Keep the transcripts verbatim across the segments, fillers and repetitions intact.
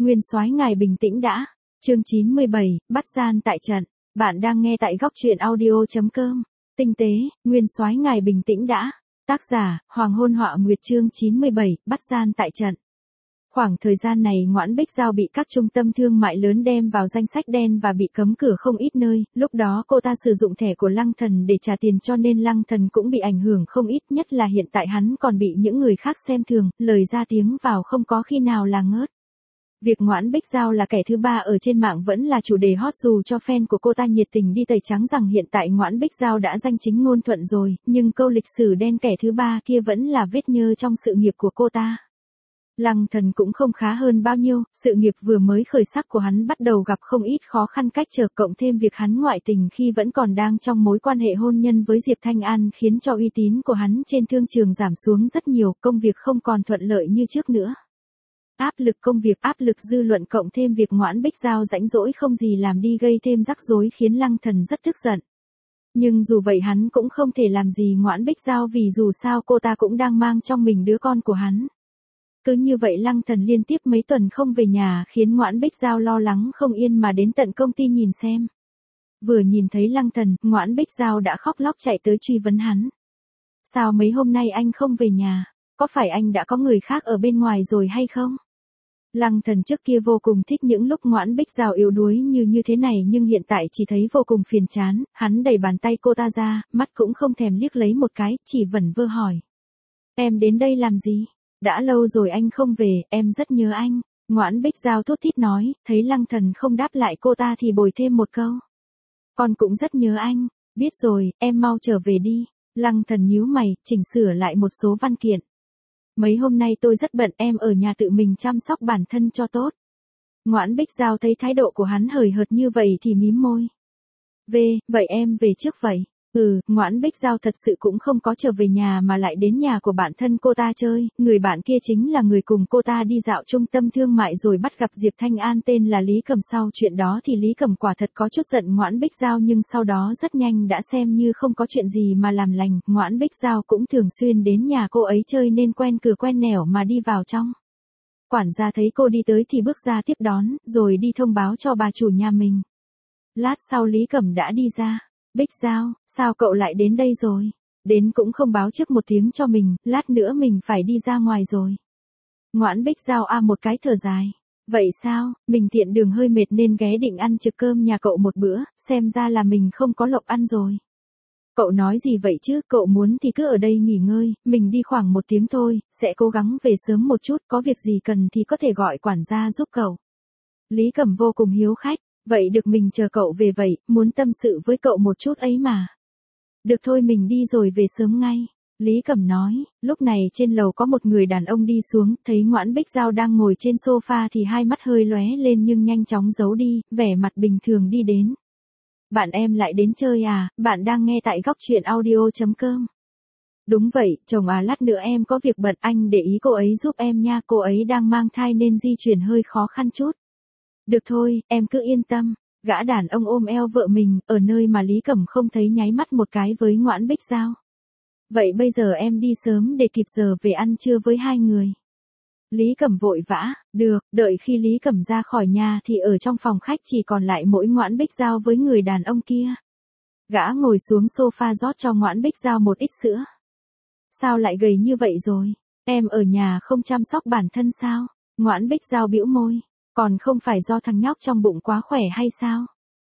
Nguyên soái ngài bình tĩnh đã. Chương chín mươi bảy, bắt gian tại trận. Bạn đang nghe tại góc truyện audio chấm com. Tinh tế, Nguyên soái ngài bình tĩnh đã. Tác giả, Hoàng hôn họa nguyệt. Chương chín mươi bảy, bắt gian tại trận. Khoảng thời gian này Ngoãn Bích Giao bị các trung tâm thương mại lớn đem vào danh sách đen và bị cấm cửa không ít nơi, lúc đó cô ta sử dụng thẻ của Lăng Thần để trả tiền cho nên Lăng Thần cũng bị ảnh hưởng không ít, nhất là hiện tại hắn còn bị những người khác xem thường, lời ra tiếng vào không có khi nào là ngớt. Việc Ngoãn Bích Giao là kẻ thứ ba ở trên mạng vẫn là chủ đề hot dù cho fan của cô ta nhiệt tình đi tẩy trắng rằng hiện tại Ngoãn Bích Giao đã danh chính ngôn thuận rồi, nhưng câu lịch sử đen kẻ thứ ba kia vẫn là vết nhơ trong sự nghiệp của cô ta. Lăng Thần cũng không khá hơn bao nhiêu, sự nghiệp vừa mới khởi sắc của hắn bắt đầu gặp không ít khó khăn cách trở, cộng thêm việc hắn ngoại tình khi vẫn còn đang trong mối quan hệ hôn nhân với Diệp Thanh An khiến cho uy tín của hắn trên thương trường giảm xuống rất nhiều, công việc không còn thuận lợi như trước nữa. Áp lực công việc, áp lực dư luận cộng thêm việc Ngoãn Bích Giao rãnh rỗi không gì làm đi gây thêm rắc rối khiến Lăng Thần rất tức giận. Nhưng dù vậy hắn cũng không thể làm gì Ngoãn Bích Giao vì dù sao cô ta cũng đang mang trong mình đứa con của hắn. Cứ như vậy Lăng Thần liên tiếp mấy tuần không về nhà khiến Ngoãn Bích Giao lo lắng không yên mà đến tận công ty nhìn xem. Vừa nhìn thấy Lăng Thần, Ngoãn Bích Giao đã khóc lóc chạy tới truy vấn hắn. Sao mấy hôm nay anh không về nhà? Có phải anh đã có người khác ở bên ngoài rồi hay không? Lăng Thần trước kia vô cùng thích những lúc Ngoãn Bích Giao yếu đuối như như thế này nhưng hiện tại chỉ thấy vô cùng phiền chán, hắn đẩy bàn tay cô ta ra, mắt cũng không thèm liếc lấy một cái, chỉ vẩn vơ hỏi. Em đến đây làm gì? Đã lâu rồi anh không về, em rất nhớ anh. Ngoãn Bích Giao thút thít nói, thấy Lăng Thần không đáp lại cô ta thì bồi thêm một câu. Con cũng rất nhớ anh, biết rồi, em mau trở về đi. Lăng Thần nhíu mày, chỉnh sửa lại một số văn kiện. Mấy hôm nay tôi rất bận, em ở nhà tự mình chăm sóc bản thân cho tốt. Ngoãn Bích Giao thấy thái độ của hắn hời hợt như vậy thì mím môi. Về, vậy em về trước vậy. Ừ, Ngoãn Bích Giao thật sự cũng không có trở về nhà mà lại đến nhà của bạn thân cô ta chơi, người bạn kia chính là người cùng cô ta đi dạo trung tâm thương mại rồi bắt gặp Diệp Thanh An tên là Lý Cầm. Sau chuyện đó thì Lý Cầm quả thật có chút giận Ngoãn Bích Giao nhưng sau đó rất nhanh đã xem như không có chuyện gì mà làm lành, Ngoãn Bích Giao cũng thường xuyên đến nhà cô ấy chơi nên quen cửa quen nẻo mà đi vào trong. Quản gia thấy cô đi tới thì bước ra tiếp đón, rồi đi thông báo cho bà chủ nhà mình. Lát sau Lý Cầm đã đi ra. Bích Giao, sao cậu lại đến đây rồi? Đến cũng không báo trước một tiếng cho mình, lát nữa mình phải đi ra ngoài rồi. Ngoãn Bích Giao a một cái thở dài. Vậy sao, mình tiện đường hơi mệt nên ghé định ăn trực cơm nhà cậu một bữa, xem ra là mình không có lộc ăn rồi. Cậu nói gì vậy chứ, cậu muốn thì cứ ở đây nghỉ ngơi, mình đi khoảng một tiếng thôi, sẽ cố gắng về sớm một chút, có việc gì cần thì có thể gọi quản gia giúp cậu. Lý Cầm vô cùng hiếu khách. Vậy được mình chờ cậu về vậy, muốn tâm sự với cậu một chút ấy mà. Được thôi mình đi rồi về sớm ngay. Lý Cầm nói, lúc này trên lầu có một người đàn ông đi xuống, thấy Ngoãn Bích Giao đang ngồi trên sofa thì hai mắt hơi lóe lên nhưng nhanh chóng giấu đi, vẻ mặt bình thường đi đến. Bạn em lại đến chơi à, bạn đang nghe tại góc truyện audio chấm com. Đúng vậy, chồng à lát nữa em có việc bận anh để ý cô ấy giúp em nha, cô ấy đang mang thai nên di chuyển hơi khó khăn chút. Được thôi, em cứ yên tâm. Gã đàn ông ôm eo vợ mình, ở nơi mà Lý Cầm không thấy nháy mắt một cái với Ngoãn Bích Giao. Vậy bây giờ em đi sớm để kịp giờ về ăn trưa với hai người. Lý Cầm vội vã, được, đợi khi Lý Cầm ra khỏi nhà thì ở trong phòng khách chỉ còn lại mỗi Ngoãn Bích Giao với người đàn ông kia. Gã ngồi xuống sofa rót cho Ngoãn Bích Giao một ít sữa. Sao lại gầy như vậy rồi? Em ở nhà không chăm sóc bản thân sao? Ngoãn Bích Giao bĩu môi. Còn không phải do thằng nhóc trong bụng quá khỏe hay sao?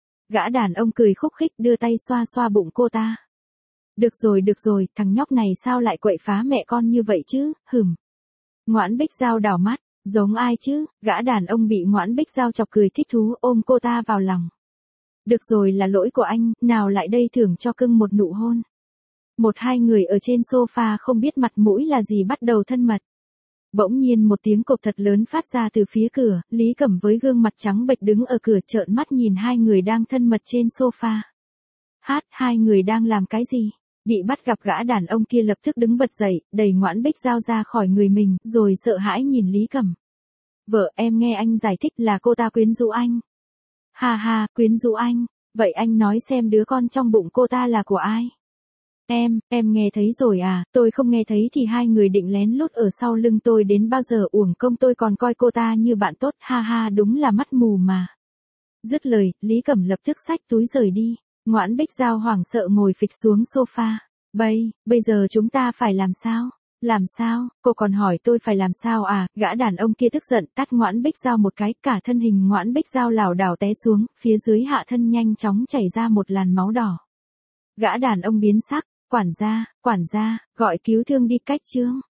Gã đàn ông cười khúc khích đưa tay xoa xoa bụng cô ta. Được rồi được rồi, thằng nhóc này sao lại quậy phá mẹ con như vậy chứ, hừm. Ngoãn Bích Giao đảo mắt, giống ai chứ, gã đàn ông bị Ngoãn Bích Giao chọc cười thích thú ôm cô ta vào lòng. Được rồi là lỗi của anh, nào lại đây thưởng cho cưng một nụ hôn. Một hai người ở trên sofa không biết mặt mũi là gì bắt đầu thân mật. Bỗng nhiên một tiếng cộp thật lớn phát ra từ phía cửa, Lý Cầm với gương mặt trắng bệch đứng ở cửa trợn mắt nhìn hai người đang thân mật trên sofa. Hát, hai người đang làm cái gì? Bị bắt gặp gã đàn ông kia lập tức đứng bật dậy, đẩy Ngoãn Bích Giao ra khỏi người mình, rồi sợ hãi nhìn Lý Cầm. Vợ em nghe anh giải thích là cô ta quyến rũ anh. Ha ha, quyến rũ anh, vậy anh nói xem đứa con trong bụng cô ta là của ai? Em, em nghe thấy rồi à, tôi không nghe thấy thì hai người định lén lút ở sau lưng tôi đến bao giờ, uổng công tôi còn coi cô ta như bạn tốt, ha ha, đúng là mắt mù mà. Dứt lời, Lý Cẩm lập tức xách túi rời đi. Ngoãn Bích Giao hoảng sợ ngồi phịch xuống sofa. Bây, bây giờ chúng ta phải làm sao? Làm sao? Cô còn hỏi tôi phải làm sao à? Gã đàn ông kia tức giận tát Ngoãn Bích Giao một cái, cả thân hình Ngoãn Bích Giao lảo đảo té xuống, phía dưới hạ thân nhanh chóng chảy ra một làn máu đỏ. Gã đàn ông biến sắc, quản gia, quản gia, gọi cứu thương đi, cách chương.